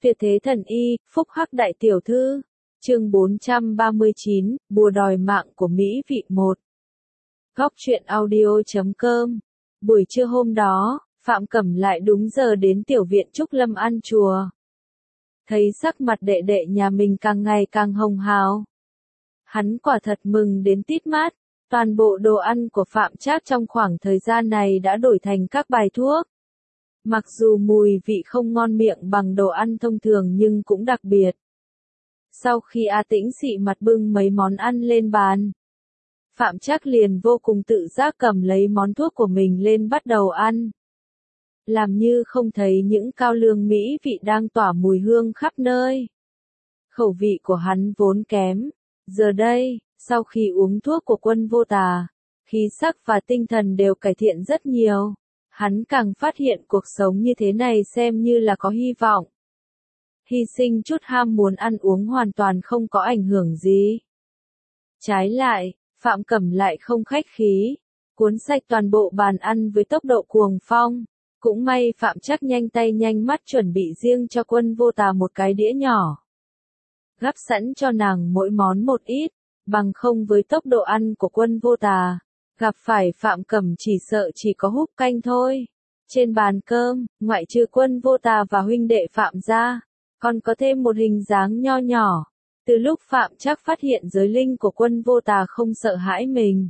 Tuyệt thế thần y, phúc hắc đại tiểu thư. Chương 439, bùa đòi mạng của Mỹ vị 1. Góc truyện audio.com. Buổi trưa hôm đó, Phạm Cẩm lại đúng giờ đến tiểu viện Trúc Lâm ăn chùa. Thấy sắc mặt đệ đệ nhà mình càng ngày càng hồng hào. Hắn quả thật mừng đến tít mát, toàn bộ đồ ăn của Phạm Trác trong khoảng thời gian này đã đổi thành các bài thuốc. Mặc dù mùi vị không ngon miệng bằng đồ ăn thông thường nhưng cũng đặc biệt. Sau khi A Tĩnh xị mặt bưng mấy món ăn lên bàn, Phạm Trác liền vô cùng tự giác cầm lấy món thuốc của mình lên bắt đầu ăn. Làm như không thấy những cao lương mỹ vị đang tỏa mùi hương khắp nơi. Khẩu vị của hắn vốn kém. Giờ đây, sau khi uống thuốc của Quân Vô Tà, khí sắc và tinh thần đều cải thiện rất nhiều. Hắn càng phát hiện cuộc sống như thế này xem như là có hy vọng. Hy sinh chút ham muốn ăn uống hoàn toàn không có ảnh hưởng gì. Trái lại, Phạm Cẩm lại không khách khí, cuốn sạch toàn bộ bàn ăn với tốc độ cuồng phong. Cũng may Phạm Trác nhanh tay nhanh mắt chuẩn bị riêng cho Quân Vô Tà một cái đĩa nhỏ. Gắp sẵn cho nàng mỗi món một ít, bằng không với tốc độ ăn của Quân Vô Tà, gặp phải Phạm Cẩm chỉ sợ chỉ có húp canh thôi. Trên bàn cơm, ngoại trừ Quân Vô Tà và huynh đệ Phạm ra, còn có thêm một hình dáng nho nhỏ. Từ lúc Phạm Trác phát hiện giới linh của Quân Vô Tà không sợ hãi mình,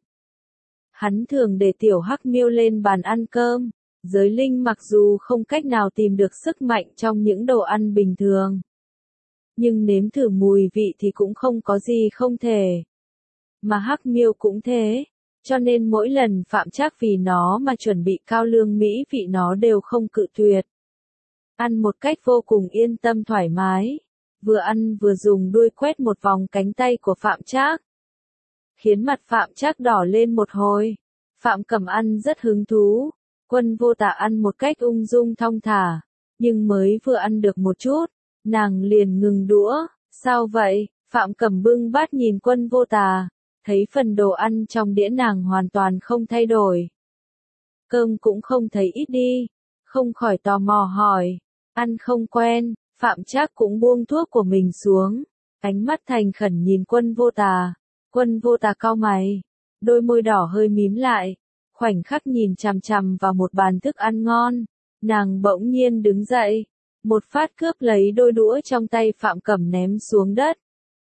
hắn thường để tiểu hắc miêu lên bàn ăn cơm. Giới linh mặc dù không cách nào tìm được sức mạnh trong những đồ ăn bình thường, nhưng nếm thử mùi vị thì cũng không có gì không thể. Mà hắc miêu cũng thế, cho nên mỗi lần Phạm Trác vì nó mà chuẩn bị cao lương mỹ vị nó đều không cự tuyệt. Ăn một cách vô cùng yên tâm thoải mái, vừa ăn vừa dùng đuôi quét một vòng cánh tay của Phạm Trác, khiến mặt Phạm Trác đỏ lên một hồi. Phạm Cẩm ăn rất hứng thú. Quân Vô Tà ăn một cách ung dung thong thả, nhưng mới vừa ăn được một chút, nàng liền ngừng đũa. Sao vậy? Phạm Cẩm bưng bát nhìn Quân Vô Tà, thấy phần đồ ăn trong đĩa nàng hoàn toàn không thay đổi. Cơm cũng không thấy ít đi, không khỏi tò mò hỏi. Ăn không quen, Phạm Trác cũng buông thuốc của mình xuống, ánh mắt thành khẩn nhìn Quân Vô Tà. Quân Vô Tà cau mày, đôi môi đỏ hơi mím lại. Khoảnh khắc nhìn chằm chằm vào một bàn thức ăn ngon, nàng bỗng nhiên đứng dậy, một phát cướp lấy đôi đũa trong tay Phạm Cẩm ném xuống đất.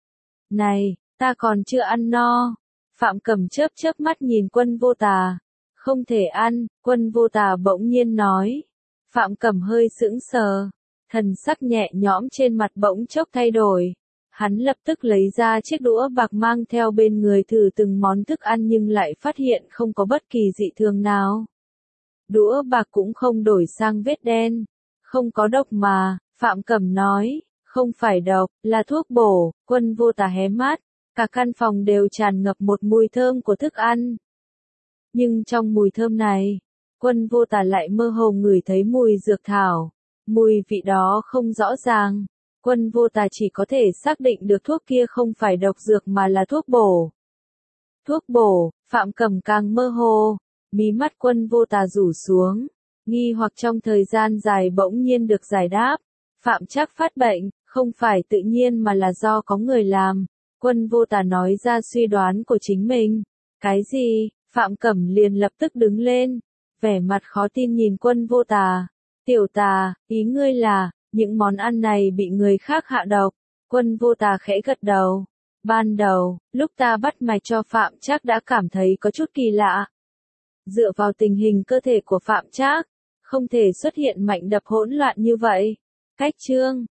Này, ta còn chưa ăn no. Phạm Cẩm chớp chớp mắt nhìn Quân Vô Tà. Không thể ăn, Quân Vô Tà bỗng nhiên nói. Phạm Cẩm hơi sững sờ, thần sắc nhẹ nhõm trên mặt bỗng chốc thay đổi. Hắn lập tức lấy ra chiếc đũa bạc mang theo bên người thử từng món thức ăn nhưng lại phát hiện không có bất kỳ dị thường nào. Đũa bạc cũng không đổi sang vết đen. Không có độc mà, Phạm Cẩm nói. Không phải độc, là thuốc bổ. Quân Vô Tà hé mắt, cả căn phòng đều tràn ngập một mùi thơm của thức ăn. Nhưng trong mùi thơm này, Quân Vô Tà lại mơ hồ ngửi thấy mùi dược thảo. Mùi vị đó không rõ ràng. Quân Vô Tà chỉ có thể xác định được thuốc kia không phải độc dược mà là thuốc bổ. Thuốc bổ, Phạm Cẩm càng mơ hồ, mí mắt Quân Vô Tà rủ xuống, nghi hoặc trong thời gian dài bỗng nhiên được giải đáp. Phạm Trác phát bệnh, không phải tự nhiên mà là do có người làm. Quân Vô Tà nói ra suy đoán của chính mình. Cái gì? Phạm Cẩm liền lập tức đứng lên, vẻ mặt khó tin nhìn Quân Vô Tà. Tiểu Tà, ý ngươi là những món ăn này bị người khác hạ độc. Quân Vô Tà khẽ gật đầu. Ban đầu, lúc ta bắt mạch cho Phạm Trác đã cảm thấy có chút kỳ lạ. Dựa vào tình hình cơ thể của Phạm Trác, không thể xuất hiện mạch đập hỗn loạn như vậy. Cách chương